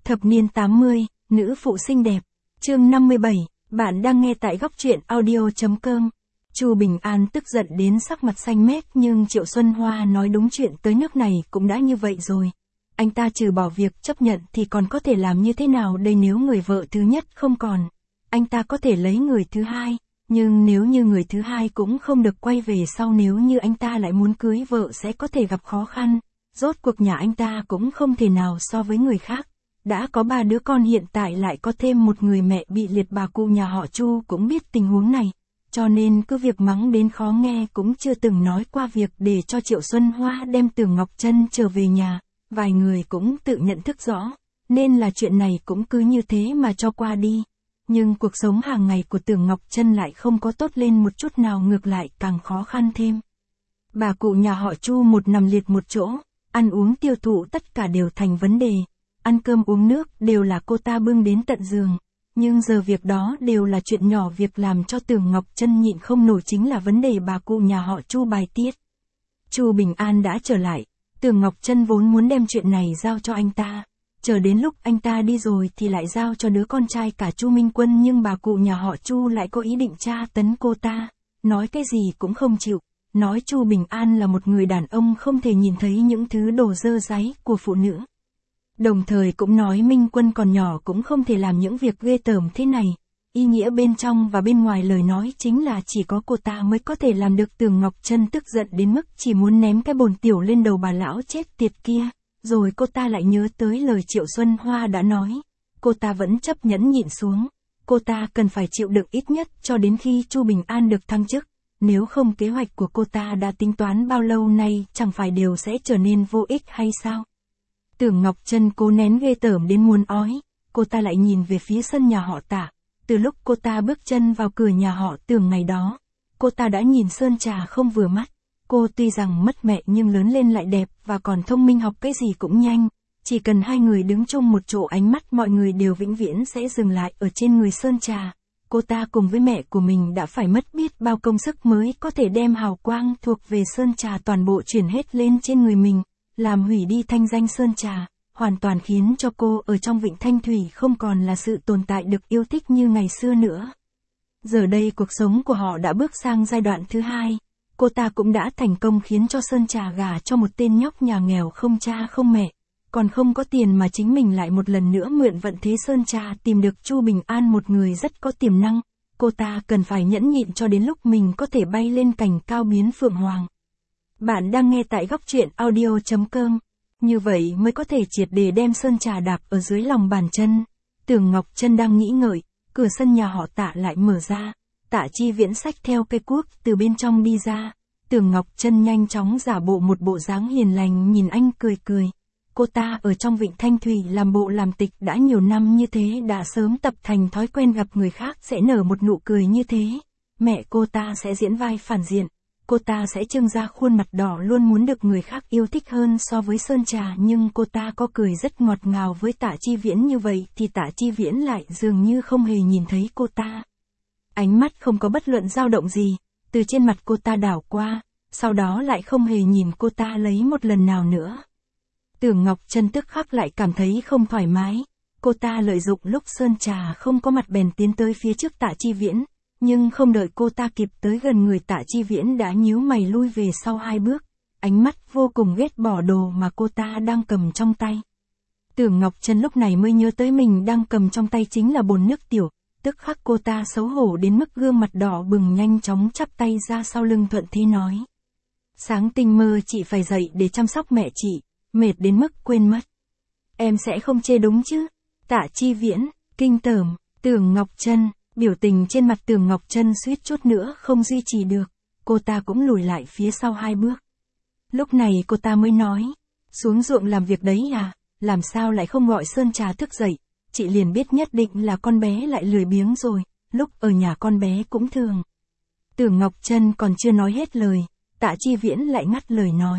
Thập niên 80, nữ phụ xinh đẹp. Chương 57, bạn đang nghe tại góc truyện audio.com. Chu Bình An tức giận đến sắc mặt xanh mét, nhưng Triệu Xuân Hoa nói đúng, chuyện tới nước này cũng đã như vậy rồi. Anh ta trừ bỏ việc chấp nhận thì còn có thể làm như thế nào đây? Nếu người vợ thứ nhất không còn, anh ta có thể lấy người thứ hai, nhưng nếu như người thứ hai cũng không được quay về sau, nếu như anh ta lại muốn cưới vợ sẽ có thể gặp khó khăn. Rốt cuộc nhà anh ta cũng không thể nào so với người khác. Đã có 3 đứa con, hiện tại lại có thêm một người mẹ bị liệt. Bà cụ nhà họ Chu cũng biết tình huống này, cho nên cứ việc mắng đến khó nghe cũng chưa từng nói qua việc để cho Triệu Xuân Hoa đem Tưởng Ngọc Trân trở về nhà. Vài người cũng tự nhận thức rõ, nên là chuyện này cũng cứ như thế mà cho qua đi. Nhưng cuộc sống hàng ngày của Tưởng Ngọc Trân lại không có tốt lên một chút nào, ngược lại càng khó khăn thêm. Bà cụ nhà họ Chu một nằm liệt một chỗ, ăn uống tiêu thụ tất cả đều thành vấn đề. Ăn cơm uống nước đều là cô ta bưng đến tận giường. Nhưng giờ việc đó đều là chuyện nhỏ, việc làm cho Tưởng Ngọc Trân nhịn không nổi chính là vấn đề bà cụ nhà họ Chu bài tiết. Chu Bình An đã trở lại, Tưởng Ngọc Trân vốn muốn đem chuyện này giao cho anh ta. Chờ đến lúc anh ta đi rồi thì lại giao cho đứa con trai cả Chu Minh Quân, nhưng bà cụ nhà họ Chu lại có ý định tra tấn cô ta, nói cái gì cũng không chịu, nói Chu Bình An là một người đàn ông không thể nhìn thấy những thứ đồ dơ dáy của phụ nữ. Đồng thời cũng nói Minh Quân còn nhỏ cũng không thể làm những việc ghê tởm thế này. Ý nghĩa bên trong và bên ngoài lời nói chính là chỉ có cô ta mới có thể làm được. Tưởng Ngọc Trân tức giận đến mức chỉ muốn ném cái bồn tiểu lên đầu bà lão chết tiệt kia. Rồi cô ta lại nhớ tới lời Triệu Xuân Hoa đã nói. Cô ta vẫn chấp nhẫn nhịn xuống. Cô ta cần phải chịu đựng ít nhất cho đến khi Chu Bình An được thăng chức. Nếu không, kế hoạch của cô ta đã tính toán bao lâu nay chẳng phải đều sẽ trở nên vô ích hay sao? Tưởng Ngọc Trân cố nén ghê tởm đến muốn ói. Cô ta lại nhìn về phía sân nhà họ Tạ. Từ lúc cô ta bước chân vào cửa nhà họ Tưởng ngày đó, cô ta đã nhìn Sơn Trà không vừa mắt. Cô tuy rằng mất mẹ nhưng lớn lên lại đẹp và còn thông minh, học cái gì cũng nhanh. Chỉ cần hai người đứng chung một chỗ, ánh mắt mọi người đều vĩnh viễn sẽ dừng lại ở trên người Sơn Trà. Cô ta cùng với mẹ của mình đã phải mất biết bao công sức mới có thể đem hào quang thuộc về Sơn Trà toàn bộ chuyển hết lên trên người mình, làm hủy đi thanh danh Sơn Trà, hoàn toàn khiến cho cô ở trong Vịnh Thanh Thủy không còn là sự tồn tại được yêu thích như ngày xưa nữa. Giờ đây cuộc sống của họ đã bước sang giai đoạn thứ hai. Cô ta cũng đã thành công khiến cho Sơn Trà gả cho một tên nhóc nhà nghèo không cha không mẹ, còn không có tiền mà chính mình lại một lần nữa mượn vận thế Sơn Trà tìm được Chu Bình An, một người rất có tiềm năng. Cô ta cần phải nhẫn nhịn cho đến lúc mình có thể bay lên cành cao biến phượng hoàng. Bạn đang nghe tại góc truyện audio.com. Như vậy mới có thể triệt để đem Sơn Trà đạp ở dưới lòng bàn chân. Tưởng Ngọc Trân đang nghĩ ngợi, cửa sân nhà họ Tạ lại mở ra. Tạ Chi Viễn xách theo cây cuốc từ bên trong đi ra. Tưởng Ngọc Trân nhanh chóng giả bộ một bộ dáng hiền lành nhìn anh cười cười. Cô ta ở trong Vịnh Thanh Thủy làm bộ làm tịch đã nhiều năm như thế, đã sớm tập thành thói quen gặp người khác sẽ nở một nụ cười như thế. Mẹ cô ta sẽ diễn vai phản diện. Cô ta sẽ trưng ra khuôn mặt đỏ, luôn muốn được người khác yêu thích hơn so với Sơn Trà, nhưng cô ta có cười rất ngọt ngào với Tạ Chi Viễn như vậy thì Tạ Chi Viễn lại dường như không hề nhìn thấy cô ta. Ánh mắt không có bất luận dao động gì, từ trên mặt cô ta đảo qua, sau đó lại không hề nhìn cô ta lấy một lần nào nữa. Tưởng Ngọc Trân tức khắc lại cảm thấy không thoải mái. Cô ta lợi dụng lúc Sơn Trà không có mặt bèn tiến tới phía trước Tạ Chi Viễn, nhưng không đợi cô ta kịp tới gần người Tạ Chi Viễn đã nhíu mày lui về sau 2 bước, ánh mắt vô cùng ghét bỏ đồ mà cô ta đang cầm trong tay. Tưởng Ngọc Trân lúc này mới nhớ tới mình đang cầm trong tay chính là bồn nước tiểu, tức khắc cô ta xấu hổ đến mức gương mặt đỏ bừng, nhanh chóng chắp tay ra sau lưng thuận thế nói. Sáng tinh mơ chị phải dậy để chăm sóc mẹ chị, mệt đến mức quên mất. Em sẽ không chê đúng chứ? Tạ Chi Viễn, kinh tởm, Tưởng Ngọc Trân. Biểu tình trên mặt Tưởng Ngọc Trân suýt chút nữa không duy trì được, cô ta cũng lùi lại phía sau 2 bước. Lúc này cô ta mới nói, xuống ruộng làm việc đấy à, làm sao lại không gọi Sơn Trà thức dậy, chị liền biết nhất định là con bé lại lười biếng rồi, lúc ở nhà con bé cũng thường. Tưởng Ngọc Trân còn chưa nói hết lời, Tạ Chi Viễn lại ngắt lời nói.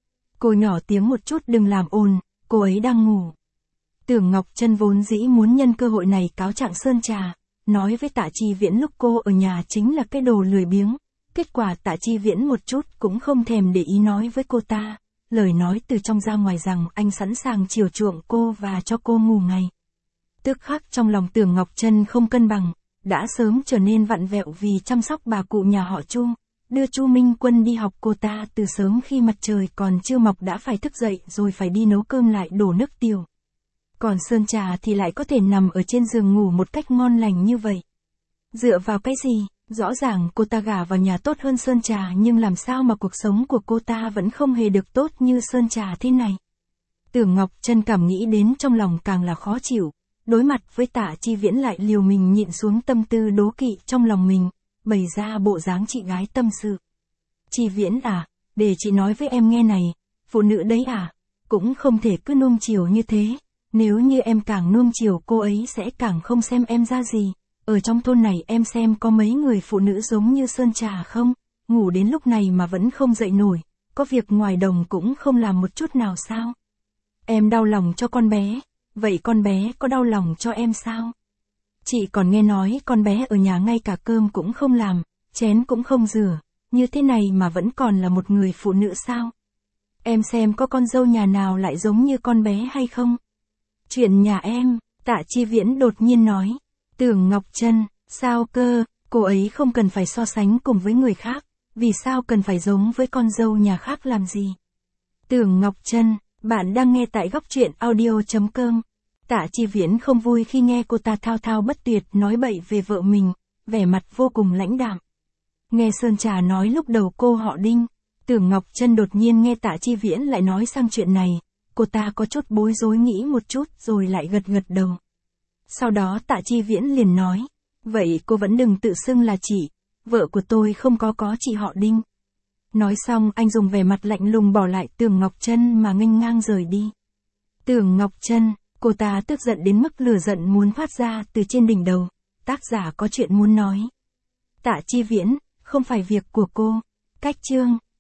Cô nhỏ tiếng một chút, đừng làm ồn, cô ấy đang ngủ. Tưởng Ngọc Trân vốn dĩ muốn nhân cơ hội này cáo trạng Sơn Trà, nói với Tạ Chi Viễn lúc cô ở nhà chính là cái đồ lười biếng. Kết quả Tạ Chi Viễn một chút cũng không thèm để ý nói với cô ta, lời nói từ trong ra ngoài rằng anh sẵn sàng chiều chuộng cô và cho cô ngủ ngày. Tức khắc trong lòng Tưởng Ngọc Trân không cân bằng, đã sớm trở nên vặn vẹo vì chăm sóc bà cụ nhà họ Chu, đưa Chu Minh Quân đi học. Cô ta từ sớm khi mặt trời còn chưa mọc đã phải thức dậy rồi phải đi nấu cơm lại đổ nước tiểu. Còn Sơn Trà thì lại có thể nằm ở trên giường ngủ một cách ngon lành như vậy. Dựa vào cái gì? Rõ ràng cô ta gả vào nhà tốt hơn Sơn Trà, nhưng làm sao mà cuộc sống của cô ta vẫn không hề được tốt như Sơn Trà thế này. Tưởng Ngọc Trân cảm nghĩ đến trong lòng càng là khó chịu, đối mặt với Tạ Chi Viễn lại liều mình nhịn xuống tâm tư đố kỵ trong lòng mình, bày ra bộ dáng chị gái tâm sự. Chi Viễn à, để chị nói với em nghe này, phụ nữ đấy à, cũng không thể cứ nuông chiều như thế, nếu như em càng nuông chiều cô ấy sẽ càng không xem em ra gì. Ở trong thôn này em xem có mấy người phụ nữ giống như Sơn Trà không, ngủ đến lúc này mà vẫn không dậy nổi, có việc ngoài đồng cũng không làm một chút nào sao? Em đau lòng cho con bé, vậy con bé có đau lòng cho em sao? Chị còn nghe nói con bé ở nhà ngay cả cơm cũng không làm, chén cũng không rửa, như thế này mà vẫn còn là một người phụ nữ sao? Em xem có con dâu nhà nào lại giống như con bé hay không? Chuyện nhà em, Tạ Chi Viễn đột nhiên nói. Tưởng Ngọc Trân, sao cơ, cô ấy không cần phải so sánh cùng với người khác, vì sao cần phải giống với con dâu nhà khác làm gì? Tưởng Ngọc Trân, bạn đang nghe tại góc truyện audio.com. Tạ Chi Viễn không vui khi nghe cô ta thao thao bất tuyệt nói bậy về vợ mình, vẻ mặt vô cùng lãnh đạm. Nghe Sơn Trà nói lúc đầu cô họ Đinh, Tưởng Ngọc Trân đột nhiên nghe Tạ Chi Viễn lại nói sang chuyện này, cô ta có chút bối rối nghĩ một chút rồi lại gật gật đầu. Sau đó Tạ Chi Viễn liền nói, vậy cô vẫn đừng tự xưng là chị, vợ của tôi không có chị họ Đinh. Nói xong anh dùng vẻ mặt lạnh lùng bỏ lại Tưởng Ngọc Trân mà nghênh ngang rời đi. Tưởng Ngọc Trân, cô ta tức giận đến mức lửa giận muốn phát ra từ trên đỉnh đầu, tác giả có chuyện muốn nói. Tạ Chi Viễn, không phải việc của cô. Cách chương